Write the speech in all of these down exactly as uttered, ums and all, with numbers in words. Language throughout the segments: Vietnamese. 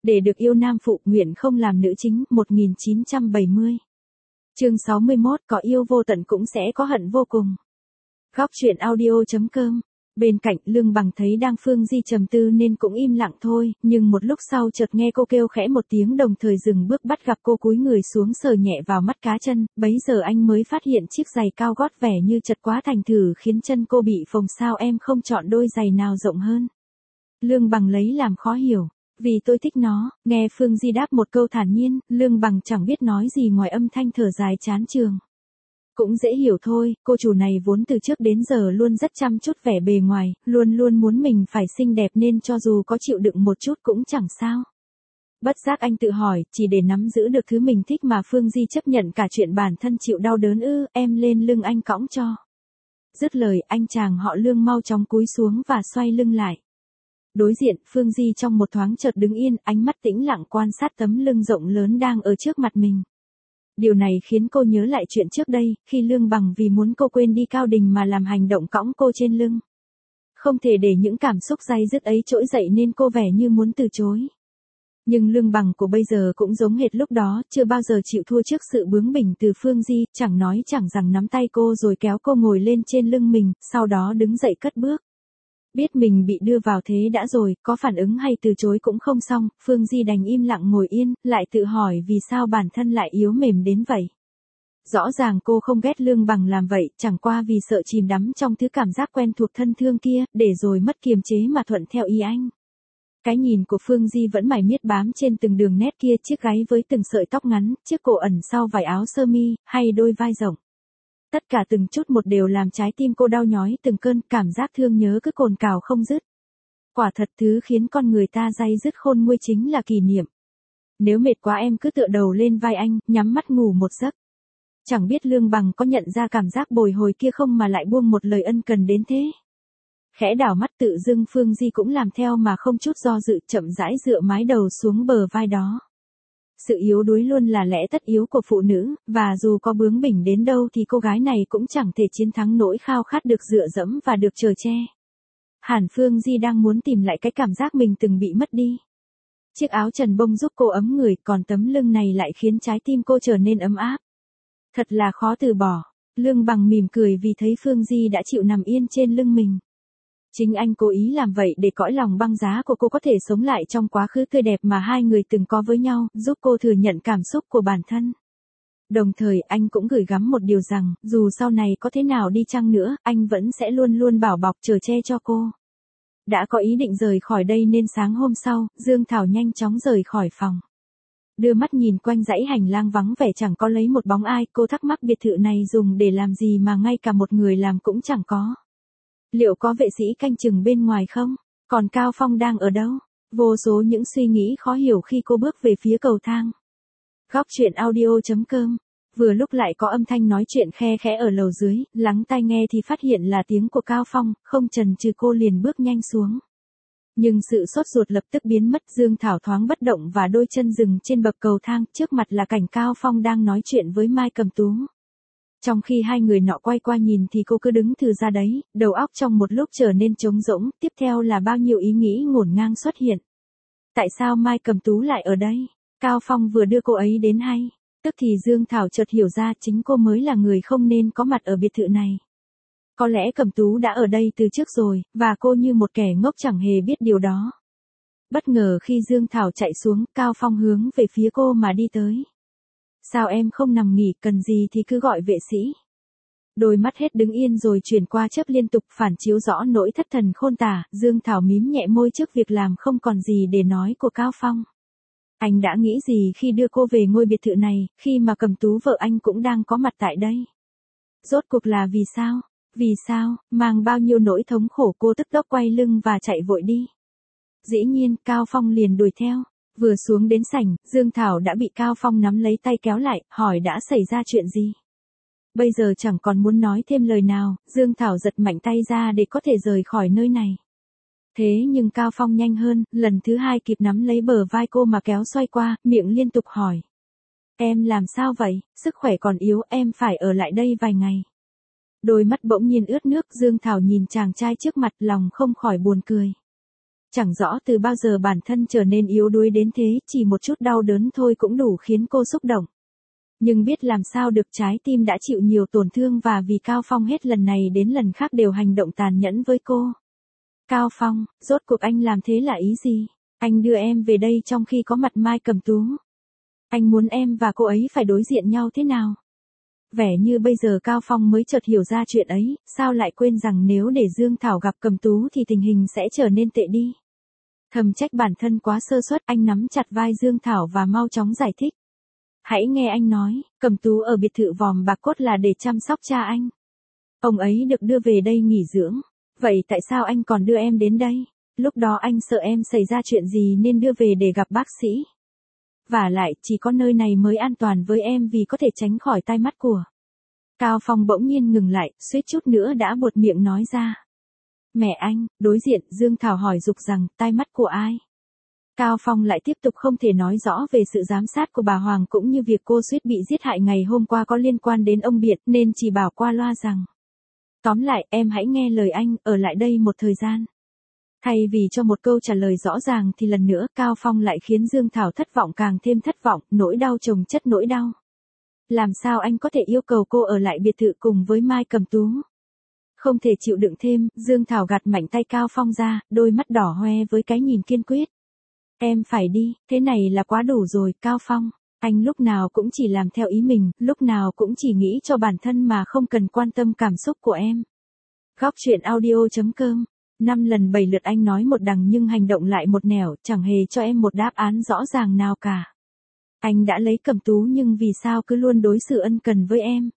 Để được yêu nam phụ nguyện không làm nữ chính, một nghìn chín trăm bảy mươi. Chương sáu mươi mốt, có yêu vô tận cũng sẽ có hận vô cùng. Góc truyện audio.com. Bên cạnh Lương Bằng thấy đang Phương Di trầm tư nên cũng im lặng thôi, nhưng một lúc sau chợt nghe cô kêu khẽ một tiếng đồng thời dừng bước bắt gặp cô cúi người xuống sờ nhẹ vào mắt cá chân, bấy giờ anh mới phát hiện chiếc giày cao gót vẻ như chật quá thành thử khiến chân cô bị phồng. Sao em không chọn đôi giày nào rộng hơn? Lương Bằng lấy làm khó hiểu. Vì tôi thích nó, nghe Phương Di đáp một câu thản nhiên, Lương Bằng chẳng biết nói gì ngoài âm thanh thở dài chán chường. Cũng dễ hiểu thôi, cô chủ này vốn từ trước đến giờ luôn rất chăm chút vẻ bề ngoài, luôn luôn muốn mình phải xinh đẹp nên cho dù có chịu đựng một chút cũng chẳng sao. Bất giác anh tự hỏi, chỉ để nắm giữ được thứ mình thích mà Phương Di chấp nhận cả chuyện bản thân chịu đau đớn ư, em lên lưng anh cõng cho. Dứt lời, anh chàng họ Lương mau chóng cúi xuống và xoay lưng lại. Đối diện, Phương Di trong một thoáng chợt đứng yên, ánh mắt tĩnh lặng quan sát tấm lưng rộng lớn đang ở trước mặt mình. Điều này khiến cô nhớ lại chuyện trước đây, khi Lương Bằng vì muốn cô quên đi Cao Đình mà làm hành động cõng cô trên lưng. Không thể để những cảm xúc day dứt ấy trỗi dậy nên cô vẻ như muốn từ chối. Nhưng Lương Bằng của bây giờ cũng giống hệt lúc đó, chưa bao giờ chịu thua trước sự bướng bỉnh từ Phương Di, chẳng nói chẳng rằng nắm tay cô rồi kéo cô ngồi lên trên lưng mình, sau đó đứng dậy cất bước. Biết mình bị đưa vào thế đã rồi, có phản ứng hay từ chối cũng không xong, Phương Di đành im lặng ngồi yên, lại tự hỏi vì sao bản thân lại yếu mềm đến vậy. Rõ ràng cô không ghét Lương Bằng làm vậy, chẳng qua vì sợ chìm đắm trong thứ cảm giác quen thuộc thân thương kia, để rồi mất kiềm chế mà thuận theo ý anh. Cái nhìn của Phương Di vẫn mải miết bám trên từng đường nét kia, chiếc gáy với từng sợi tóc ngắn, chiếc cổ ẩn sau vải áo sơ mi, hay đôi vai rộng. Tất cả từng chút một đều làm trái tim cô đau nhói từng cơn, cảm giác thương nhớ cứ cồn cào không dứt. Quả thật thứ khiến con người ta day dứt khôn nguôi chính là kỷ niệm. Nếu mệt quá em cứ tựa đầu lên vai anh, nhắm mắt ngủ một giấc. Chẳng biết Lương Bằng có nhận ra cảm giác bồi hồi kia không mà lại buông một lời ân cần đến thế. Khẽ đảo mắt tự dưng Phương Di cũng làm theo mà không chút do dự, chậm rãi dựa mái đầu xuống bờ vai đó. Sự yếu đuối luôn là lẽ tất yếu của phụ nữ, và dù có bướng bỉnh đến đâu thì cô gái này cũng chẳng thể chiến thắng nỗi khao khát được dựa dẫm và được chở che. Hẳn Phương Di đang muốn tìm lại cái cảm giác mình từng bị mất đi. Chiếc áo trần bông giúp cô ấm người, còn tấm lưng này lại khiến trái tim cô trở nên ấm áp. Thật là khó từ bỏ. Lương Bằng mỉm cười vì thấy Phương Di đã chịu nằm yên trên lưng mình. Chính anh cố ý làm vậy để cõi lòng băng giá của cô có thể sống lại trong quá khứ tươi đẹp mà hai người từng có với nhau, giúp cô thừa nhận cảm xúc của bản thân. Đồng thời anh cũng gửi gắm một điều rằng, dù sau này có thế nào đi chăng nữa, anh vẫn sẽ luôn luôn bảo bọc chở che cho cô. Đã có ý định rời khỏi đây nên sáng hôm sau, Dương Thảo nhanh chóng rời khỏi phòng. Đưa mắt nhìn quanh dãy hành lang vắng vẻ chẳng có lấy một bóng ai, cô thắc mắc biệt thự này dùng để làm gì mà ngay cả một người làm cũng chẳng có. Liệu có vệ sĩ canh chừng bên ngoài không? Còn Cao Phong đang ở đâu? Vô số những suy nghĩ khó hiểu khi cô bước về phía cầu thang. Góc truyện audio.com. Vừa lúc lại có âm thanh nói chuyện khe khẽ ở lầu dưới, lắng tai nghe thì phát hiện là tiếng của Cao Phong, không chần chừ cô liền bước nhanh xuống. Nhưng sự sốt ruột lập tức biến mất, Dương Thảo thoáng bất động và đôi chân dừng trên bậc cầu thang, trước mặt là cảnh Cao Phong đang nói chuyện với Mai Cầm Tú. Trong khi hai người nọ quay qua nhìn thì cô cứ đứng thừ ra đấy, đầu óc trong một lúc trở nên trống rỗng, tiếp theo là bao nhiêu ý nghĩ ngổn ngang xuất hiện. Tại sao Mai Cầm Tú lại ở đây? Cao Phong vừa đưa cô ấy đến hay? Tức thì Dương Thảo chợt hiểu ra chính cô mới là người không nên có mặt ở biệt thự này. Có lẽ Cầm Tú đã ở đây từ trước rồi, và cô như một kẻ ngốc chẳng hề biết điều đó. Bất ngờ khi Dương Thảo chạy xuống, Cao Phong hướng về phía cô mà đi tới. Sao em không nằm nghỉ, cần gì thì cứ gọi vệ sĩ. Đôi mắt hết đứng yên rồi chuyển qua chớp liên tục phản chiếu rõ nỗi thất thần khôn tả, Dương Thảo mím nhẹ môi trước việc làm không còn gì để nói của Cao Phong. Anh đã nghĩ gì khi đưa cô về ngôi biệt thự này, khi mà Cầm Tú vợ anh cũng đang có mặt tại đây? Rốt cuộc là vì sao? Vì sao, mang bao nhiêu nỗi thống khổ cô tức tốc quay lưng và chạy vội đi. Dĩ nhiên, Cao Phong liền đuổi theo. Vừa xuống đến sảnh, Dương Thảo đã bị Cao Phong nắm lấy tay kéo lại, hỏi đã xảy ra chuyện gì. Bây giờ chẳng còn muốn nói thêm lời nào, Dương Thảo giật mạnh tay ra để có thể rời khỏi nơi này. Thế nhưng Cao Phong nhanh hơn, lần thứ hai kịp nắm lấy bờ vai cô mà kéo xoay qua, miệng liên tục hỏi. Em làm sao vậy, sức khỏe còn yếu, em phải ở lại đây vài ngày. Đôi mắt bỗng nhiên ướt nước, Dương Thảo nhìn chàng trai trước mặt, lòng không khỏi buồn cười. Chẳng rõ từ bao giờ bản thân trở nên yếu đuối đến thế, chỉ một chút đau đớn thôi cũng đủ khiến cô xúc động. Nhưng biết làm sao được, trái tim đã chịu nhiều tổn thương và vì Cao Phong hết lần này đến lần khác đều hành động tàn nhẫn với cô. Cao Phong, rốt cuộc anh làm thế là ý gì? Anh đưa em về đây trong khi có mặt Mai Cẩm Tú. Anh muốn em và cô ấy phải đối diện nhau thế nào? Vẻ như bây giờ Cao Phong mới chợt hiểu ra chuyện ấy, sao lại quên rằng nếu để Dương Thảo gặp Cẩm Tú thì tình hình sẽ trở nên tệ đi. Thầm trách bản thân quá sơ suất, anh nắm chặt vai Dương Thảo và mau chóng giải thích. Hãy nghe anh nói, Cẩm Tú ở biệt thự Vòm Bạc Cốt là để chăm sóc cha anh. Ông ấy được đưa về đây nghỉ dưỡng. Vậy tại sao anh còn đưa em đến đây? Lúc đó anh sợ em xảy ra chuyện gì nên đưa về để gặp bác sĩ. Vả lại, chỉ có nơi này mới an toàn với em vì có thể tránh khỏi tai mắt của. Cao Phong bỗng nhiên ngừng lại, suýt chút nữa đã buột miệng nói ra. Mẹ anh, đối diện, Dương Thảo hỏi dục rằng, tai mắt của ai? Cao Phong lại tiếp tục không thể nói rõ về sự giám sát của bà Hoàng cũng như việc cô suýt bị giết hại ngày hôm qua có liên quan đến ông Biệt nên chỉ bảo qua loa rằng. Tóm lại, em hãy nghe lời anh, ở lại đây một thời gian. Thay vì cho một câu trả lời rõ ràng thì lần nữa Cao Phong lại khiến Dương Thảo thất vọng càng thêm thất vọng, nỗi đau chồng chất nỗi đau. Làm sao anh có thể yêu cầu cô ở lại biệt thự cùng với Mai Cẩm Tú? Không thể chịu đựng thêm, Dương Thảo gạt mạnh tay Cao Phong ra, đôi mắt đỏ hoe với cái nhìn kiên quyết. Em phải đi, thế này là quá đủ rồi, Cao Phong. Anh lúc nào cũng chỉ làm theo ý mình, lúc nào cũng chỉ nghĩ cho bản thân mà không cần quan tâm cảm xúc của em. Góc truyện audio chấm com. Năm lần bảy lượt anh nói một đằng nhưng hành động lại một nẻo, chẳng hề cho em một đáp án rõ ràng nào cả. Anh đã lấy Cẩm Tú nhưng vì sao cứ luôn đối xử ân cần với em?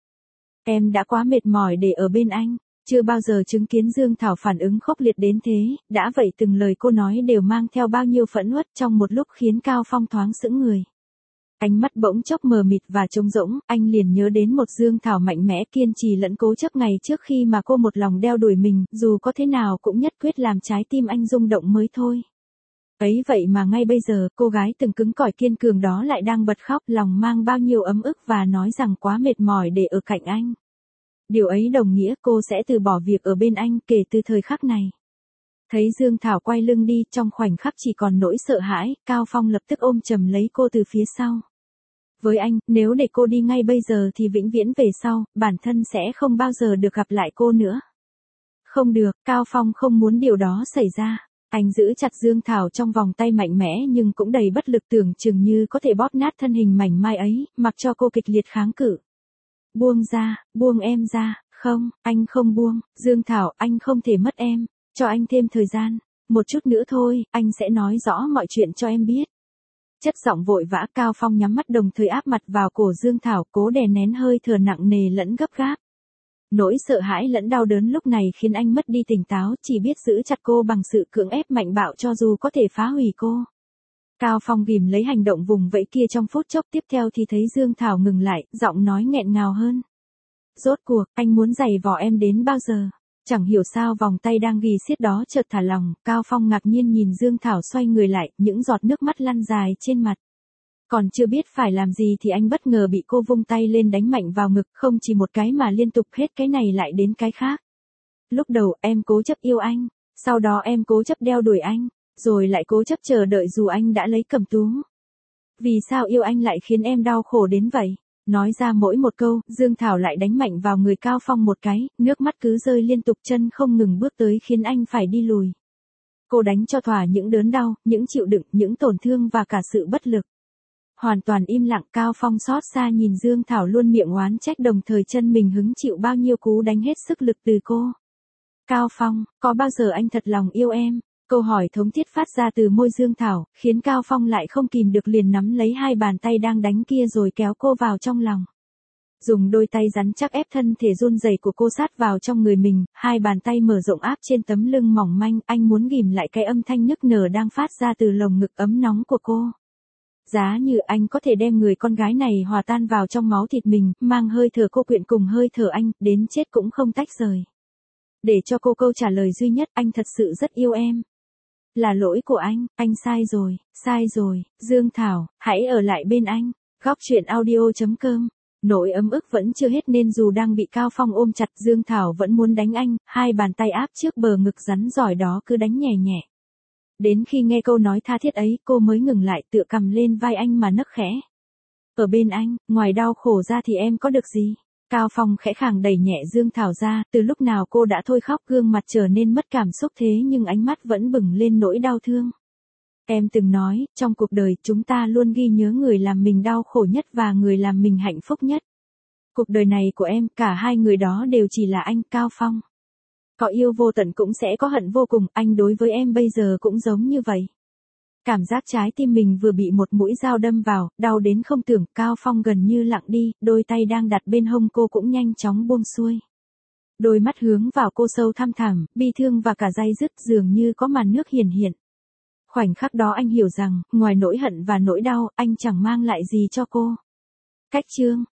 Em đã quá mệt mỏi để ở bên anh. Chưa bao giờ chứng kiến Dương Thảo phản ứng khốc liệt đến thế, đã vậy từng lời cô nói đều mang theo bao nhiêu phẫn uất trong một lúc khiến Cao Phong thoáng sững người. Ánh mắt bỗng chốc mờ mịt và trống rỗng, anh liền nhớ đến một Dương Thảo mạnh mẽ kiên trì lẫn cố chấp ngày trước khi mà cô một lòng đeo đuổi mình, dù có thế nào cũng nhất quyết làm trái tim anh rung động mới thôi. Ấy vậy mà ngay bây giờ, cô gái từng cứng cỏi kiên cường đó lại đang bật khóc, lòng mang bao nhiêu ấm ức và nói rằng quá mệt mỏi để ở cạnh anh. Điều ấy đồng nghĩa cô sẽ từ bỏ việc ở bên anh kể từ thời khắc này. Thấy Dương Thảo quay lưng đi, trong khoảnh khắc chỉ còn nỗi sợ hãi, Cao Phong lập tức ôm chầm lấy cô từ phía sau. Với anh, nếu để cô đi ngay bây giờ thì vĩnh viễn về sau, bản thân sẽ không bao giờ được gặp lại cô nữa. Không được, Cao Phong không muốn điều đó xảy ra. Anh giữ chặt Dương Thảo trong vòng tay mạnh mẽ nhưng cũng đầy bất lực, tưởng chừng như có thể bóp nát thân hình mảnh mai ấy, mặc cho cô kịch liệt kháng cự. Buông ra, buông em ra, không, anh không buông, Dương Thảo, anh không thể mất em, cho anh thêm thời gian, một chút nữa thôi, anh sẽ nói rõ mọi chuyện cho em biết. Chất giọng vội vã, Cao Phong nhắm mắt đồng thời áp mặt vào cổ Dương Thảo, cố đè nén hơi thở nặng nề lẫn gấp gáp. Nỗi sợ hãi lẫn đau đớn lúc này khiến anh mất đi tỉnh táo, chỉ biết giữ chặt cô bằng sự cưỡng ép mạnh bạo cho dù có thể phá hủy cô. Cao Phong ghìm lấy hành động vùng vẫy kia trong phút chốc tiếp theo thì thấy Dương Thảo ngừng lại, giọng nói nghẹn ngào hơn. Rốt cuộc, anh muốn giày vò em đến bao giờ? Chẳng hiểu sao vòng tay đang ghi xiết đó chợt thả lỏng, Cao Phong ngạc nhiên nhìn Dương Thảo xoay người lại, những giọt nước mắt lăn dài trên mặt. Còn chưa biết phải làm gì thì anh bất ngờ bị cô vung tay lên đánh mạnh vào ngực, không chỉ một cái mà liên tục, hết cái này lại đến cái khác. Lúc đầu em cố chấp yêu anh, sau đó em cố chấp đeo đuổi anh, rồi lại cố chấp chờ đợi dù anh đã lấy Cẩm Tú. Vì sao yêu anh lại khiến em đau khổ đến vậy? Nói ra mỗi một câu, Dương Thảo lại đánh mạnh vào người Cao Phong một cái, nước mắt cứ rơi liên tục, chân không ngừng bước tới khiến anh phải đi lùi. Cô đánh cho thỏa những đớn đau, những chịu đựng, những tổn thương và cả sự bất lực. Hoàn toàn im lặng, Cao Phong xót xa nhìn Dương Thảo luôn miệng oán trách đồng thời chân mình hứng chịu bao nhiêu cú đánh hết sức lực từ cô. Cao Phong, có bao giờ anh thật lòng yêu em? Câu hỏi thống thiết phát ra từ môi Dương Thảo, khiến Cao Phong lại không kìm được liền nắm lấy hai bàn tay đang đánh kia rồi kéo cô vào trong lòng. Dùng đôi tay rắn chắc ép thân thể run rẩy của cô sát vào trong người mình, hai bàn tay mở rộng áp trên tấm lưng mỏng manh, anh muốn ghim lại cái âm thanh nức nở đang phát ra từ lồng ngực ấm nóng của cô. Giá như anh có thể đem người con gái này hòa tan vào trong máu thịt mình, mang hơi thở cô quyện cùng hơi thở anh, đến chết cũng không tách rời. Để cho cô câu trả lời duy nhất, anh thật sự rất yêu em. Là lỗi của anh, anh sai rồi, sai rồi, Dương Thảo, hãy ở lại bên anh. Góc truyện audio chấm com. Nỗi ấm ức vẫn chưa hết nên dù đang bị Cao Phong ôm chặt, Dương Thảo vẫn muốn đánh anh, hai bàn tay áp trước bờ ngực rắn giỏi đó cứ đánh nhẹ nhẹ. Đến khi nghe câu nói tha thiết ấy, cô mới ngừng lại tựa cằm lên vai anh mà nấc khẽ. Ở bên anh, ngoài đau khổ ra thì em có được gì? Cao Phong khẽ khàng đẩy nhẹ Dương Thảo ra, từ lúc nào cô đã thôi khóc, gương mặt trở nên mất cảm xúc thế nhưng ánh mắt vẫn bừng lên nỗi đau thương. Em từng nói, trong cuộc đời chúng ta luôn ghi nhớ người làm mình đau khổ nhất và người làm mình hạnh phúc nhất. Cuộc đời này của em, cả hai người đó đều chỉ là anh, Cao Phong. Có yêu vô tận cũng sẽ có hận vô cùng, anh đối với em bây giờ cũng giống như vậy. Cảm giác trái tim mình vừa bị một mũi dao đâm vào, đau đến không tưởng, Cao Phong gần như lặng đi, đôi tay đang đặt bên hông cô cũng nhanh chóng buông xuôi. Đôi mắt hướng vào cô sâu thăm thẳm, bi thương và cả day dứt dường như có màn nước hiển hiện. Khoảnh khắc đó anh hiểu rằng, ngoài nỗi hận và nỗi đau, anh chẳng mang lại gì cho cô. Cách chương